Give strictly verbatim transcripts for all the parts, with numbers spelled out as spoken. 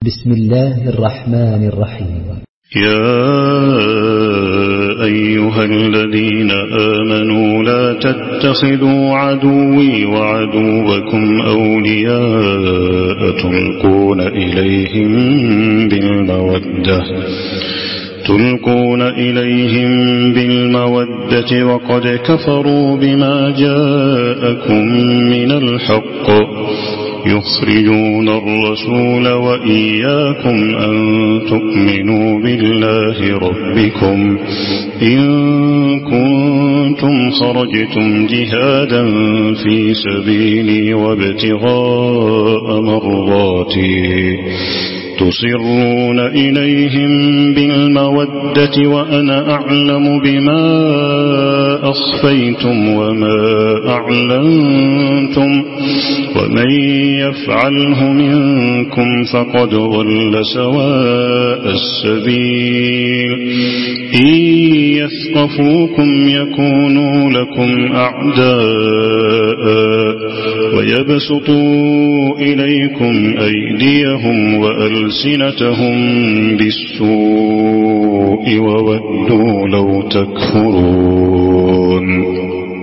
بسم الله الرحمن الرحيم. يا أيها الذين آمنوا لا تتخذوا عدوي وعدوكم أولياء تلقون إليهم بالمودة تلقون إليهم بالمودة وقد كفروا بما جاءكم من الحق يخرجون الرسول وإياكم أن تؤمنوا بالله ربكم إن كنتم خرجتم جهادا في سبيلي وابتغاء مرضاتي تصرون إليهم بالمودة وأنا أعلم بما أخفيتم وما أعلنتم ومن يفعله منكم فقد ضل سواء السبيل إن يثقفوكم يكونوا لكم أعداء ويبسطوا إليكم أيديهم وألسنتهم بالسوء وودوا لو تكفرون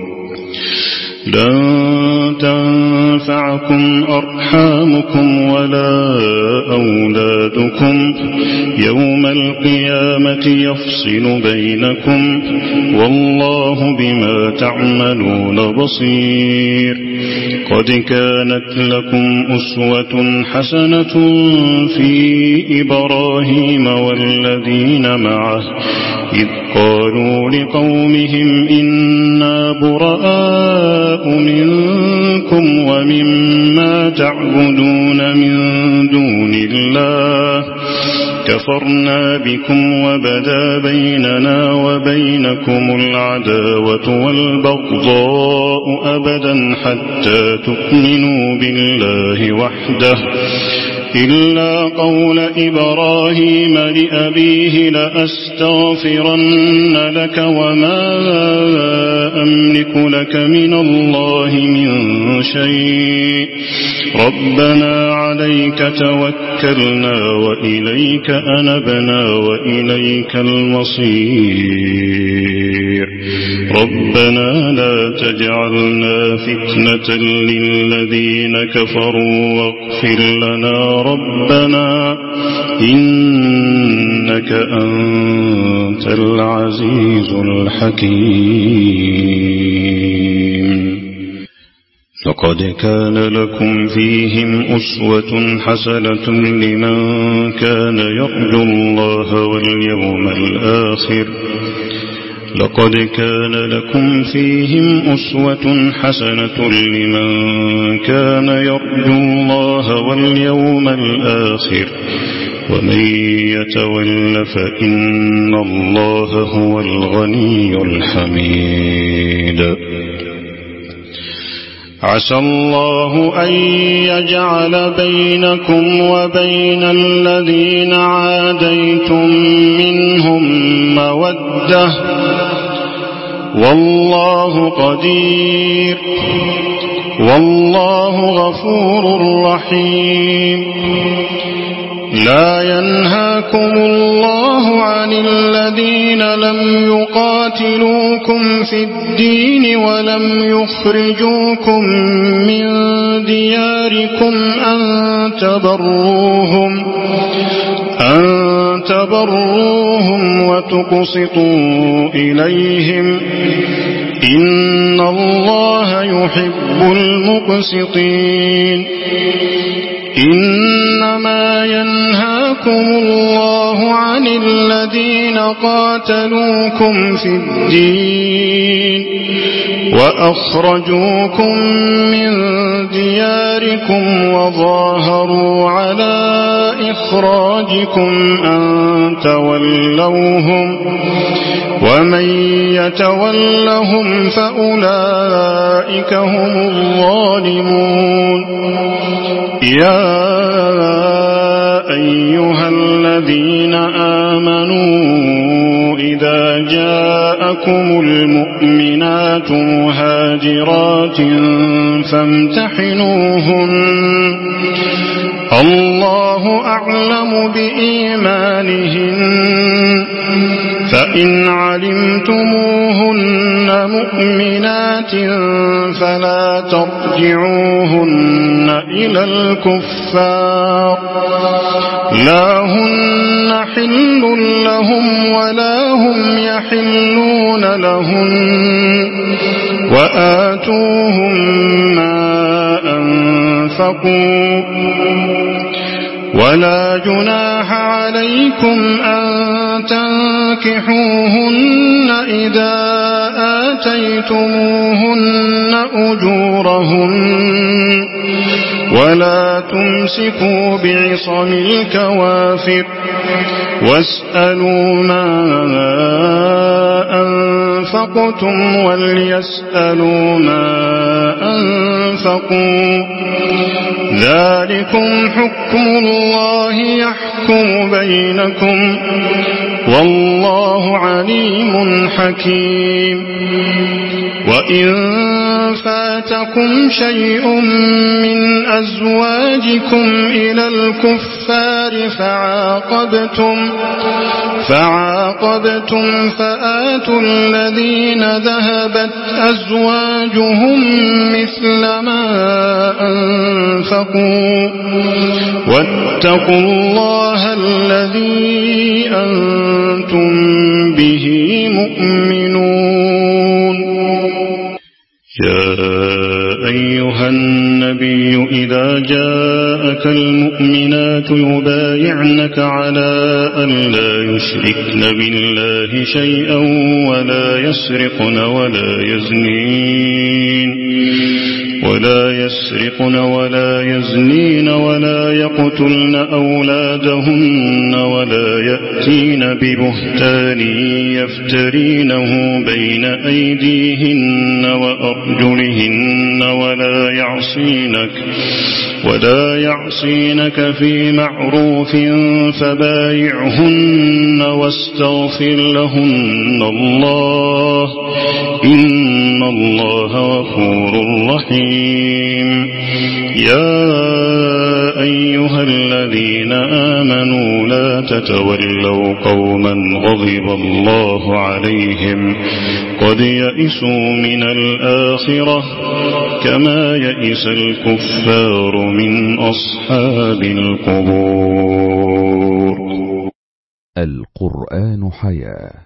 لن تنفعكم أرحامكم ولا أولادكم يوم القيامة يفصل بينكم والله بما تعملون بصير قد كانت لكم أسوة حسنة في إبراهيم والذين معه إذ قالوا لقومهم إنا براء منكم ومما تعبدون من دون الله كفرنا بكم وبدا بيننا وبينكم العداوة والبغضاء أبدا حتى تؤمنوا بالله وحده إلا قول إبراهيم لأبيه لأستغفرن لك وما أملك لك من الله من شيء ربنا عليك توكلنا وإليك أنبنا وإليك المصير ربنا لا تجعلنا فتنة للذين كفروا واغفر لنا ربنا إنك أنت العزيز الحكيم لقد كان لكم فيهم أسوة حسنة لمن كان يرجو الله واليوم الآخر لقد كان لكم فيهم أسوة حسنة لمن كان يرجو الله واليوم الآخر ومن يتول فإن الله هو الغني الحميد عسى الله أن يجعل بينكم وبين الذين عاديتم منهم مودة والله قدير والله غفور رحيم لا ينهاكم الله عن الذين لم يقاتلوكم في الدين ولم يخرجوكم من دياركم أن تبروهم أن تبروهم وتقسطوا إليهم إن الله يحب المقسطين إنما ينهاكم الله عن الذين قاتلوكم في الدين وأخرجوكم من دياركم وظاهروا على إخراجكم أن تولوهم ومن يتولهم فأولئك هم الظالمون يا أيها الذين آمنوا إذا جاءكم المؤمنات مهاجرات فامتحنوهن الله أعلم بإيمانهن فإن علمتموهن مؤمنات فلا ترجعوهن إلى الكفار لا هن حل لهم ولا هم يحلون لهن وآتوهم ما أنفقوا ولا جناح عليكم أن تنكحوهن إذا آتيتموهن أجورهن ولا تمسكوا بعصم الكوافر واسألوا ما أنفقتم وليسألوا ما أنفقوا ذلكم حكم الله يحكم بينكم والله عليم حكيم وإن فاتكم شيء من أزواجكم إلى الكفار فعاقبتم فعاقبتم فآتوا الذين ذهبت أزواجهم مثل ما أنفقوا واتقوا الله الذي أنتم به مؤمنون يا أيها النبي إذا جاءك المؤمنات يبايعنك على أن لا يشركن بالله شيئا ولا يسرقن ولا يزنين ولا يسرقن ولا يزنين ولا يقتلن أولادهن ولا يأتين ببهتان يفترينه بين أيديهن وأرجلهن ولا يعصينك ولا يعصينك في معروف فبايعهن واستغفر لهن الله إن الله غفور رحيم يا أيها الذين آمنوا لا تتولوا قوما غضب الله عليهم قد يئسوا من الآخرة كما يئس الكفار من أصحاب القبور. القرآن حياة.